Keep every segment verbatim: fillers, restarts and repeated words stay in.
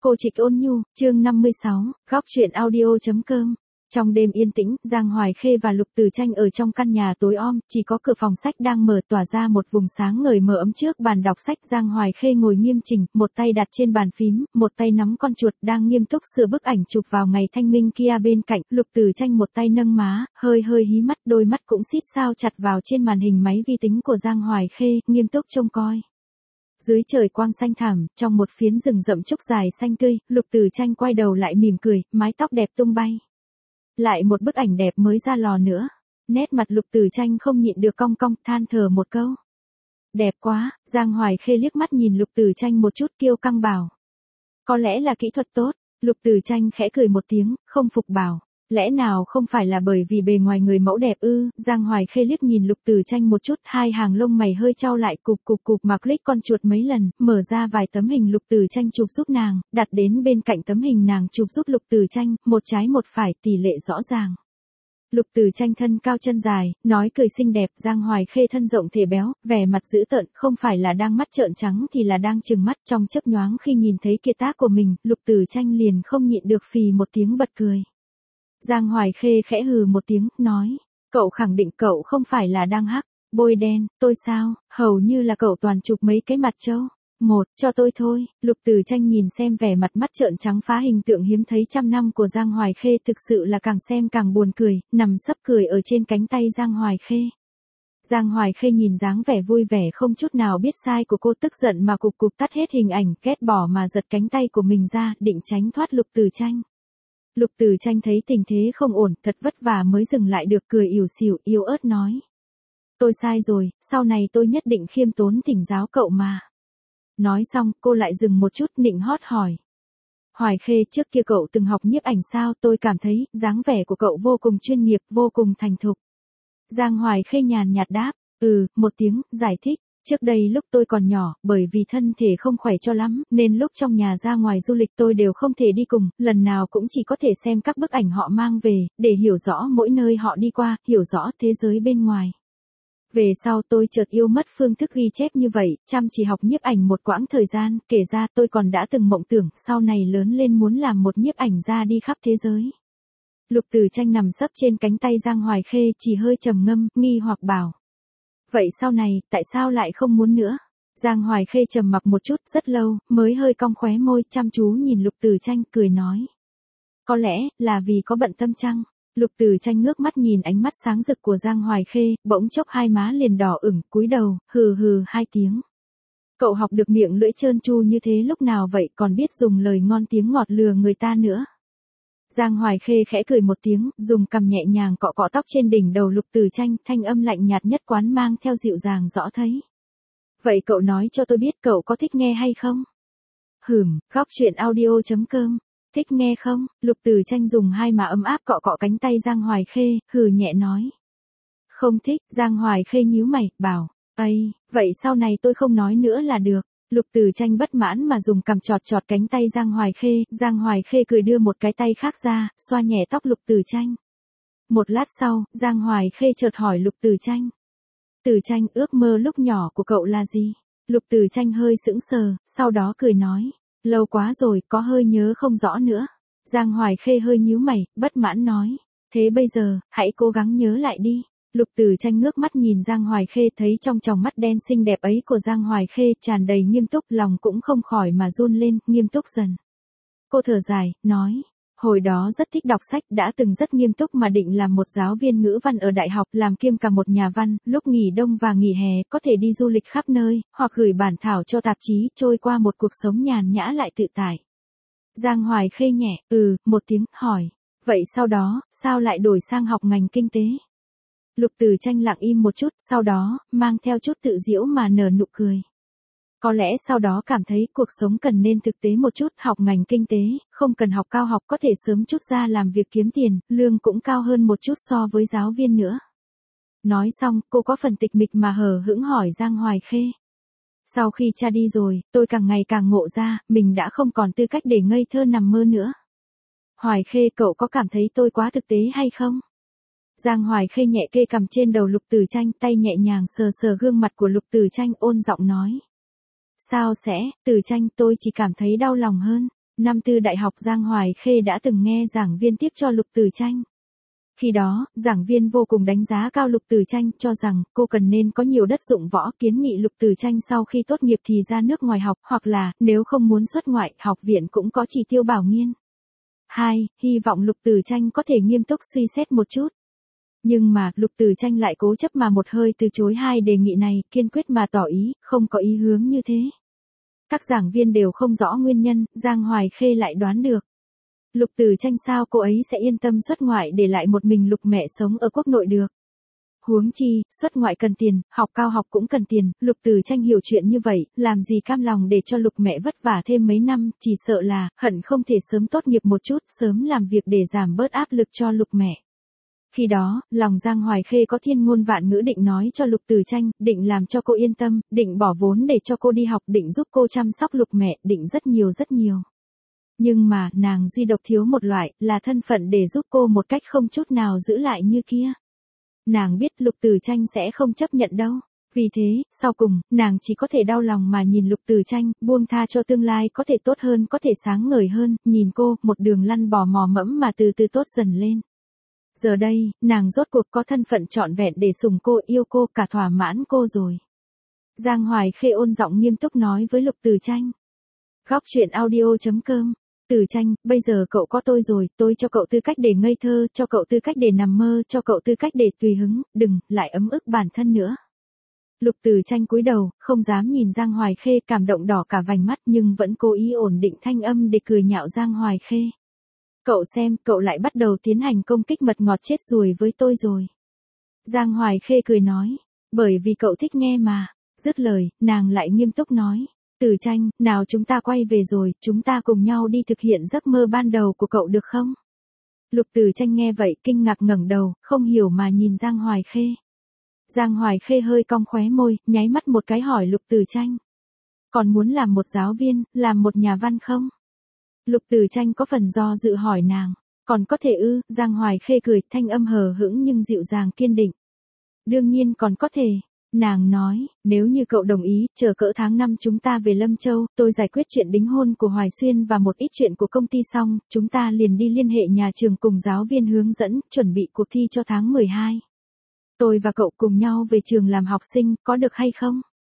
Cô Trịch Ôn Nhu, chương năm mươi sáu, góc truyện audio.com. Trong đêm yên tĩnh, Giang Hoài Khê và Lục Tử Tranh ở trong căn nhà tối om, chỉ có cửa phòng sách đang mở tỏa ra một vùng sáng ngời mờ ấm trước bàn đọc sách. Giang Hoài Khê ngồi nghiêm chỉnh, một tay đặt trên bàn phím, một tay nắm con chuột đang nghiêm túc sửa bức ảnh chụp vào ngày thanh minh kia bên cạnh. Lục Tử Tranh một tay nâng má, hơi hơi hí mắt, đôi mắt cũng xít sao chặt vào trên màn hình máy vi tính của Giang Hoài Khê, nghiêm túc trông coi. Dưới trời quang xanh thẳm, trong một phiến rừng rậm trúc dài xanh tươi, Lục Tử Tranh quay đầu lại mỉm cười, mái tóc đẹp tung bay. Lại một bức ảnh đẹp mới ra lò nữa. Nét mặt Lục Tử Tranh không nhịn được cong cong, than thở một câu. Đẹp quá. Giang Hoài Khê liếc mắt nhìn Lục Tử Tranh một chút, kiêu căng bảo. Có lẽ là kỹ thuật tốt. Lục Tử Tranh khẽ cười một tiếng, không phục bảo. Lẽ nào không phải là bởi vì bề ngoài người mẫu đẹp ư? Giang Hoài Khê liếc nhìn Lục Tử Tranh một chút, hai hàng lông mày hơi chau lại, cục cục cục mà click con chuột mấy lần, mở ra vài tấm hình Lục Tử Tranh chụp giúp nàng, đặt đến bên cạnh tấm hình nàng chụp giúp Lục Tử Tranh, một trái một phải, tỷ lệ rõ ràng. Lục Tử Tranh thân cao chân dài, nói cười xinh đẹp. Giang Hoài Khê thân rộng thể béo, vẻ mặt dữ tợn, không phải là đang mắt trợn trắng thì là đang trừng mắt. Trong chớp nhoáng khi nhìn thấy kiệt tác của mình, Lục Tử Tranh liền không nhịn được phì một tiếng bật cười. Giang Hoài Khê khẽ hừ một tiếng, nói, cậu khẳng định cậu không phải là đang hắc, bôi đen, tôi sao, hầu như là cậu toàn chụp mấy cái mặt trâu. Một, cho tôi thôi. Lục Tử Tranh nhìn xem vẻ mặt mắt trợn trắng phá hình tượng hiếm thấy trăm năm của Giang Hoài Khê, thực sự là càng xem càng buồn cười, nằm sấp cười ở trên cánh tay Giang Hoài Khê. Giang Hoài Khê nhìn dáng vẻ vui vẻ không chút nào biết sai của cô, tức giận mà cục cục tắt hết hình ảnh, ghét bỏ mà giật cánh tay của mình ra, định tránh thoát Lục Tử Tranh. Lục Tử Tranh thấy tình thế không ổn, thật vất vả mới dừng lại được, cười ỉu xìu, yếu ớt nói. Tôi sai rồi, sau này tôi nhất định khiêm tốn thỉnh giáo cậu mà. Nói xong, cô lại dừng một chút, nịnh hót hỏi. Hoài Khê, trước kia cậu từng học nhiếp ảnh sao? Tôi cảm thấy, dáng vẻ của cậu vô cùng chuyên nghiệp, vô cùng thành thục. Giang Hoài Khê nhàn nhạt đáp, ừ, một tiếng, giải thích. Trước đây lúc tôi còn nhỏ, bởi vì thân thể không khỏe cho lắm, nên lúc trong nhà ra ngoài du lịch tôi đều không thể đi cùng, lần nào cũng chỉ có thể xem các bức ảnh họ mang về, để hiểu rõ mỗi nơi họ đi qua, hiểu rõ thế giới bên ngoài. Về sau tôi chợt yêu mất phương thức ghi chép như vậy, chăm chỉ học nhiếp ảnh một quãng thời gian, kể ra tôi còn đã từng mộng tưởng, sau này lớn lên muốn làm một nhiếp ảnh gia đi khắp thế giới. Lục Tử Tranh nằm sấp trên cánh tay Giang Hoài Khê, chỉ hơi trầm ngâm, nghi hoặc bảo. Vậy sau này, tại sao lại không muốn nữa? Giang Hoài Khê trầm mặc một chút, rất lâu, mới hơi cong khóe môi, chăm chú nhìn Lục Tử Tranh, cười nói. Có lẽ, là vì có bận tâm chăng? Lục Tử Tranh ngước mắt nhìn ánh mắt sáng rực của Giang Hoài Khê, bỗng chốc hai má liền đỏ ửng, cúi đầu, hừ hừ hai tiếng. Cậu học được miệng lưỡi trơn tru như thế lúc nào vậy, còn biết dùng lời ngon tiếng ngọt lừa người ta nữa. Giang Hoài Khê khẽ cười một tiếng, dùng cằm nhẹ nhàng cọ cọ tóc trên đỉnh đầu Lục Tử Tranh, thanh âm lạnh nhạt nhất quán mang theo dịu dàng rõ thấy. Vậy cậu nói cho tôi biết cậu có thích nghe hay không? Hửm, góc truyện audio.com. Thích nghe không? Lục Tử Tranh dùng hai má ấm áp cọ cọ cánh tay Giang Hoài Khê, hừ nhẹ nói. Không thích. Giang Hoài Khê nhíu mày, bảo. Ây, vậy sau này tôi không nói nữa là được. Lục Tử Tranh bất mãn mà dùng cằm chọt chọt cánh tay Giang Hoài Khê, Giang Hoài Khê cười đưa một cái tay khác ra, xoa nhẹ tóc Lục Tử Tranh. Một lát sau, Giang Hoài Khê chợt hỏi Lục Tử Tranh. Tử Tranh, ước mơ lúc nhỏ của cậu là gì? Lục Tử Tranh hơi sững sờ, sau đó cười nói. Lâu quá rồi, có hơi nhớ không rõ nữa. Giang Hoài Khê hơi nhíu mày, bất mãn nói. Thế bây giờ, hãy cố gắng nhớ lại đi. Lục Tử Tranh ngước mắt nhìn Giang Hoài Khê, thấy trong tròng mắt đen xinh đẹp ấy của Giang Hoài Khê tràn đầy nghiêm túc, lòng cũng không khỏi mà run lên, nghiêm túc dần. Cô thở dài, nói. Hồi đó rất thích đọc sách, đã từng rất nghiêm túc mà định làm một giáo viên ngữ văn ở đại học, làm kiêm cả một nhà văn, lúc nghỉ đông và nghỉ hè, có thể đi du lịch khắp nơi, hoặc gửi bản thảo cho tạp chí, trôi qua một cuộc sống nhàn nhã lại tự tại. Giang Hoài Khê nhẹ, ừ, một tiếng, hỏi. Vậy sau đó, sao lại đổi sang học ngành kinh tế? Lục Tử Tranh lặng im một chút, sau đó, mang theo chút tự giễu mà nở nụ cười. Có lẽ sau đó cảm thấy cuộc sống cần nên thực tế một chút, học ngành kinh tế, không cần học cao học có thể sớm chút ra làm việc kiếm tiền, lương cũng cao hơn một chút so với giáo viên nữa. Nói xong, cô có phần tịch mịch mà hờ hững hỏi Giang Hoài Khê. Sau khi cha đi rồi, tôi càng ngày càng ngộ ra, mình đã không còn tư cách để ngây thơ nằm mơ nữa. Hoài Khê, cậu có cảm thấy tôi quá thực tế hay không? Giang Hoài Khê nhẹ kê cằm trên đầu Lục Tử Tranh, tay nhẹ nhàng sờ sờ gương mặt của Lục Tử Tranh, ôn giọng nói. Sao sẽ, Tử Tranh, tôi chỉ cảm thấy đau lòng hơn. Năm tư đại học Giang Hoài Khê đã từng nghe giảng viên tiếc cho Lục Tử Tranh. Khi đó, giảng viên vô cùng đánh giá cao Lục Tử Tranh, cho rằng cô cần nên có nhiều đất dụng võ, kiến nghị Lục Tử Tranh sau khi tốt nghiệp thì ra nước ngoài học, hoặc là, nếu không muốn xuất ngoại, học viện cũng có chỉ tiêu bảo nghiên. hai. Hy vọng Lục Tử Tranh có thể nghiêm túc suy xét một chút. Nhưng mà, Lục Tử Tranh lại cố chấp mà một hơi từ chối hai đề nghị này, kiên quyết mà tỏ ý, không có ý hướng như thế. Các giảng viên đều không rõ nguyên nhân, Giang Hoài Khê lại đoán được. Lục Tử Tranh sao cô ấy sẽ yên tâm xuất ngoại để lại một mình Lục mẹ sống ở quốc nội được. Huống chi, xuất ngoại cần tiền, học cao học cũng cần tiền, Lục Tử Tranh hiểu chuyện như vậy, làm gì cam lòng để cho Lục mẹ vất vả thêm mấy năm, chỉ sợ là, hận không thể sớm tốt nghiệp một chút, sớm làm việc để giảm bớt áp lực cho Lục mẹ. Khi đó, lòng Giang Hoài Khê có thiên ngôn vạn ngữ định nói cho Lục Tử Tranh, định làm cho cô yên tâm, định bỏ vốn để cho cô đi học, định giúp cô chăm sóc Lục mẹ, định rất nhiều rất nhiều. Nhưng mà, nàng duy độc thiếu một loại, là thân phận để giúp cô một cách không chút nào giữ lại như kia. Nàng biết Lục Tử Tranh sẽ không chấp nhận đâu. Vì thế, sau cùng, nàng chỉ có thể đau lòng mà nhìn Lục Tử Tranh, buông tha cho tương lai có thể tốt hơn, có thể sáng ngời hơn, nhìn cô, một đường lăn bò mò mẫm mà từ từ tốt dần lên. Giờ đây, nàng rốt cuộc có thân phận trọn vẹn để sủng cô, yêu cô, cả thỏa mãn cô rồi. Giang Hoài Khê ôn giọng nghiêm túc nói với Lục Tử Tranh. Góc truyện audio chấm com. Tử Tranh, bây giờ cậu có tôi rồi, tôi cho cậu tư cách để ngây thơ, cho cậu tư cách để nằm mơ, cho cậu tư cách để tùy hứng, đừng, lại ấm ức bản thân nữa. Lục Tử Tranh cúi đầu, không dám nhìn Giang Hoài Khê, cảm động đỏ cả vành mắt nhưng vẫn cố ý ổn định thanh âm để cười nhạo Giang Hoài Khê. Cậu xem, cậu lại bắt đầu tiến hành công kích mật ngọt chết ruồi với tôi rồi. Giang Hoài Khê cười nói, bởi vì cậu thích nghe mà. Dứt lời, nàng lại nghiêm túc nói. Tử Tranh, nào chúng ta quay về rồi, chúng ta cùng nhau đi thực hiện giấc mơ ban đầu của cậu được không? Lục Tử Tranh nghe vậy, kinh ngạc ngẩng đầu, không hiểu mà nhìn Giang Hoài Khê. Giang Hoài Khê hơi cong khóe môi, nháy mắt một cái hỏi Lục Tử Tranh. Còn muốn làm một giáo viên, làm một nhà văn không? Lục Tử Tranh có phần do dự hỏi nàng. Còn có thể ư? Giang Hoài Khê cười, thanh âm hờ hững nhưng dịu dàng kiên định. Đương nhiên còn có thể. Nàng nói, nếu như cậu đồng ý, chờ cỡ tháng năm chúng ta về Lâm Châu, tôi giải quyết chuyện đính hôn của Hoài Xuyên và một ít chuyện của công ty xong, chúng ta liền đi liên hệ nhà trường cùng giáo viên hướng dẫn, chuẩn bị cuộc thi cho tháng mười hai. Tôi và cậu cùng nhau về trường làm học sinh, có được hay không?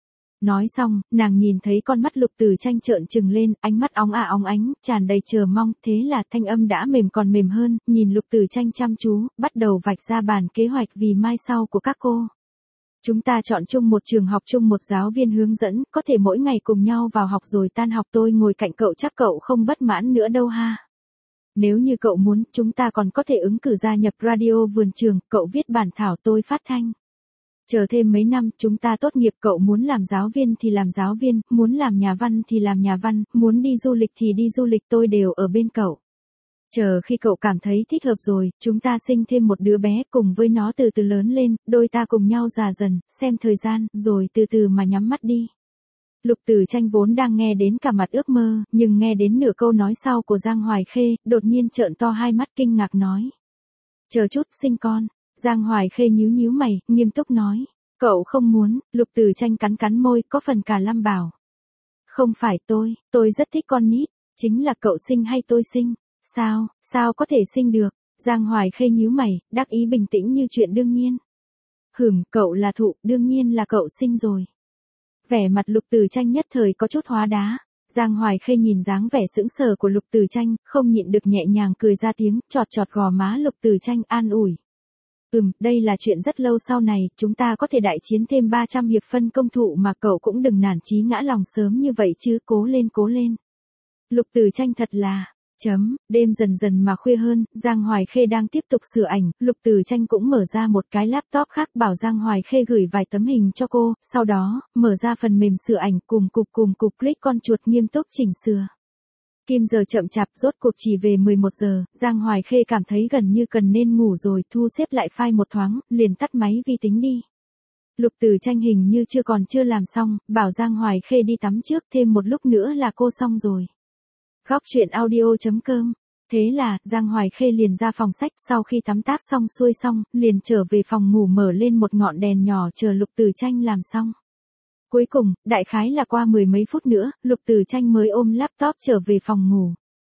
Nói xong, nàng nhìn thấy con mắt Lục Tử Tranh trợn trừng lên, ánh mắt óng ả óng ánh, tràn đầy chờ mong, thế là thanh âm đã mềm còn mềm hơn, nhìn Lục Tử Tranh chăm chú, bắt đầu vạch ra bản kế hoạch vì mai sau của các cô. Chúng ta chọn chung một trường học chung một giáo viên hướng dẫn, có thể mỗi ngày cùng nhau vào học rồi tan học tôi ngồi cạnh cậu chắc cậu không bất mãn nữa đâu ha. Nếu như cậu muốn, chúng ta còn có thể ứng cử gia nhập radio vườn trường, cậu viết bản thảo tôi phát thanh. Chờ thêm mấy năm, chúng ta tốt nghiệp cậu muốn làm giáo viên thì làm giáo viên, muốn làm nhà văn thì làm nhà văn, muốn đi du lịch thì đi du lịch tôi đều ở bên cậu. Chờ khi cậu cảm thấy thích hợp rồi, chúng ta sinh thêm một đứa bé cùng với nó từ từ lớn lên, đôi ta cùng nhau già dần, xem thời gian, rồi từ từ mà nhắm mắt đi. Lục Tử Tranh vốn đang nghe đến cả mặt ước mơ, nhưng nghe đến nửa câu nói sau của Giang Hoài Khê, đột nhiên trợn to hai mắt kinh ngạc nói. Chờ chút, sinh con. Giang Hoài Khê nhíu nhíu mày, nghiêm túc nói. Cậu không muốn, Lục Tử Tranh cắn cắn môi, có phần cả lâm bảo. Không phải tôi, tôi rất thích con nít, chính là cậu sinh hay tôi sinh. Sao, sao có thể sinh được? Giang Hoài Khê nhíu mày, đắc ý bình tĩnh như chuyện đương nhiên. Hửm, cậu là thụ, đương nhiên là cậu sinh rồi. Vẻ mặt Lục Tử Tranh nhất thời có chút hóa đá. Giang Hoài Khê nhìn dáng vẻ sững sờ của Lục Tử Tranh, không nhịn được nhẹ nhàng cười ra tiếng, chọt chọt gò má Lục Tử Tranh an ủi. Ừm, đây là chuyện rất lâu sau này, chúng ta có thể đại chiến thêm ba trăm hiệp phân công thụ mà cậu cũng đừng nản chí ngã lòng sớm như vậy chứ, cố lên cố lên. Lục Tử Tranh thật là... Chấm, đêm dần dần mà khuya hơn, Giang Hoài Khê đang tiếp tục sửa ảnh, Lục Tử Tranh cũng mở ra một cái laptop khác bảo Giang Hoài Khê gửi vài tấm hình cho cô, sau đó, mở ra phần mềm sửa ảnh cùng cục cùng cục click con chuột nghiêm túc chỉnh sửa. Kim giờ chậm chạp rốt cuộc chỉ về mười một giờ, Giang Hoài Khê cảm thấy gần như cần nên ngủ rồi, thu xếp lại file một thoáng, liền tắt máy vi tính đi. Lục Tử Tranh hình như chưa còn chưa làm xong, bảo Giang Hoài Khê đi tắm trước, thêm một lúc nữa là cô xong rồi. Góc truyện audio chấm com. Thế là, Giang Hoài Khê liền ra phòng sách, sau khi tắm táp xong xuôi xong, liền trở về phòng ngủ mở lên một ngọn đèn nhỏ chờ Lục Tử Tranh làm xong. Cuối cùng, đại khái là qua mười mấy phút nữa, Lục Tử Tranh mới ôm laptop trở về phòng ngủ.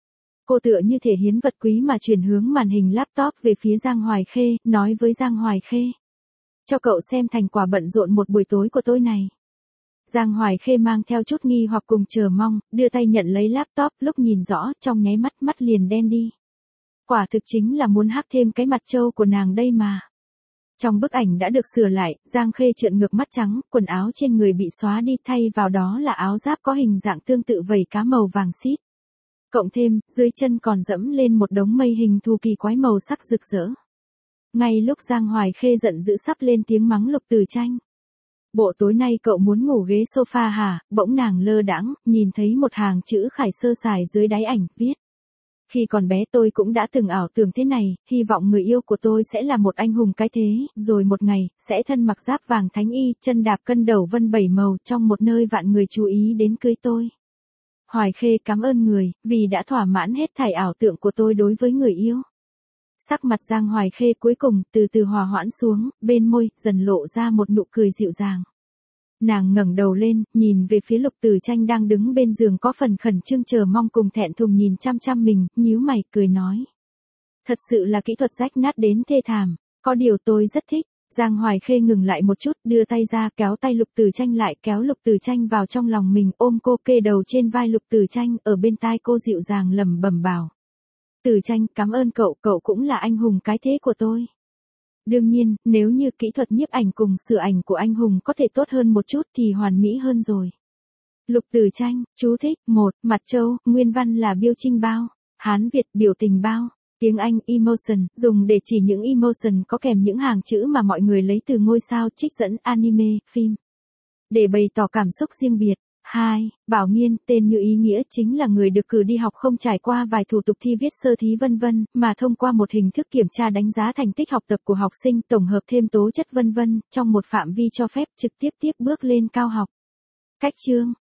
Cô tựa như thể hiến vật quý mà chuyển hướng màn hình laptop về phía Giang Hoài Khê, nói với Giang Hoài Khê. Cho cậu xem thành quả bận rộn một buổi tối của tôi này. Giang Hoài Khê mang theo chút nghi hoặc cùng chờ mong, đưa tay nhận lấy laptop, lúc nhìn rõ, trong nháy mắt mắt liền đen đi. Quả thực chính là muốn hắc thêm cái mặt trâu của nàng đây mà. Trong bức ảnh đã được sửa lại, Giang Khê trợn ngược mắt trắng, quần áo trên người bị xóa đi, thay vào đó là áo giáp có hình dạng tương tự vảy cá màu vàng xít. Cộng thêm, dưới chân còn dẫm lên một đống mây hình thù kỳ quái màu sắc rực rỡ. Ngay lúc Giang Hoài Khê giận dữ sắp lên tiếng mắng Lục Tử Tranh. Bộ tối nay cậu muốn ngủ ghế sofa hả? Bỗng nàng lơ đãng, nhìn thấy một hàng chữ khải sơ sài dưới đáy ảnh, viết. Khi còn bé tôi cũng đã từng ảo tưởng thế này, hy vọng người yêu của tôi sẽ là một anh hùng cái thế, rồi một ngày, sẽ thân mặc giáp vàng thánh y, chân đạp cân đầu vân bảy màu trong một nơi vạn người chú ý đến cưới tôi. Hoài Khê cảm ơn người, vì đã thỏa mãn hết thảy ảo tưởng của tôi đối với người yêu. Sắc mặt Giang Hoài Khê cuối cùng từ từ hòa hoãn xuống, bên môi dần lộ ra một nụ cười dịu dàng. Nàng ngẩng đầu lên, nhìn về phía Lục Tử Tranh đang đứng bên giường có phần khẩn trương chờ mong cùng thẹn thùng nhìn chăm chăm mình, nhíu mày cười nói. Thật sự là kỹ thuật rách nát đến thê thảm, có điều tôi rất thích. Giang Hoài Khê ngừng lại một chút, đưa tay ra kéo tay Lục Tử Tranh lại, kéo Lục Tử Tranh vào trong lòng mình, ôm cô kê đầu trên vai Lục Tử Tranh, ở bên tai cô dịu dàng lẩm bẩm bảo. Tử Tranh, cảm ơn cậu, cậu cũng là anh hùng cái thế của tôi. Đương nhiên, nếu như kỹ thuật nhiếp ảnh cùng sửa ảnh của anh hùng có thể tốt hơn một chút thì hoàn mỹ hơn rồi. Lục Tử Tranh, chú thích, một, mặt trâu, nguyên văn là biểu trinh bao, Hán Việt biểu tình bao, tiếng Anh emotion, dùng để chỉ những emotion có kèm những hàng chữ mà mọi người lấy từ ngôi sao trích dẫn anime, phim. Để bày tỏ cảm xúc riêng biệt. hai. Bảo Nghiên, tên như ý nghĩa chính là người được cử đi học không trải qua vài thủ tục thi viết sơ thí vân vân, mà thông qua một hình thức kiểm tra đánh giá thành tích học tập của học sinh, tổng hợp thêm tố chất vân vân, trong một phạm vi cho phép trực tiếp tiếp bước lên cao học. Cách chương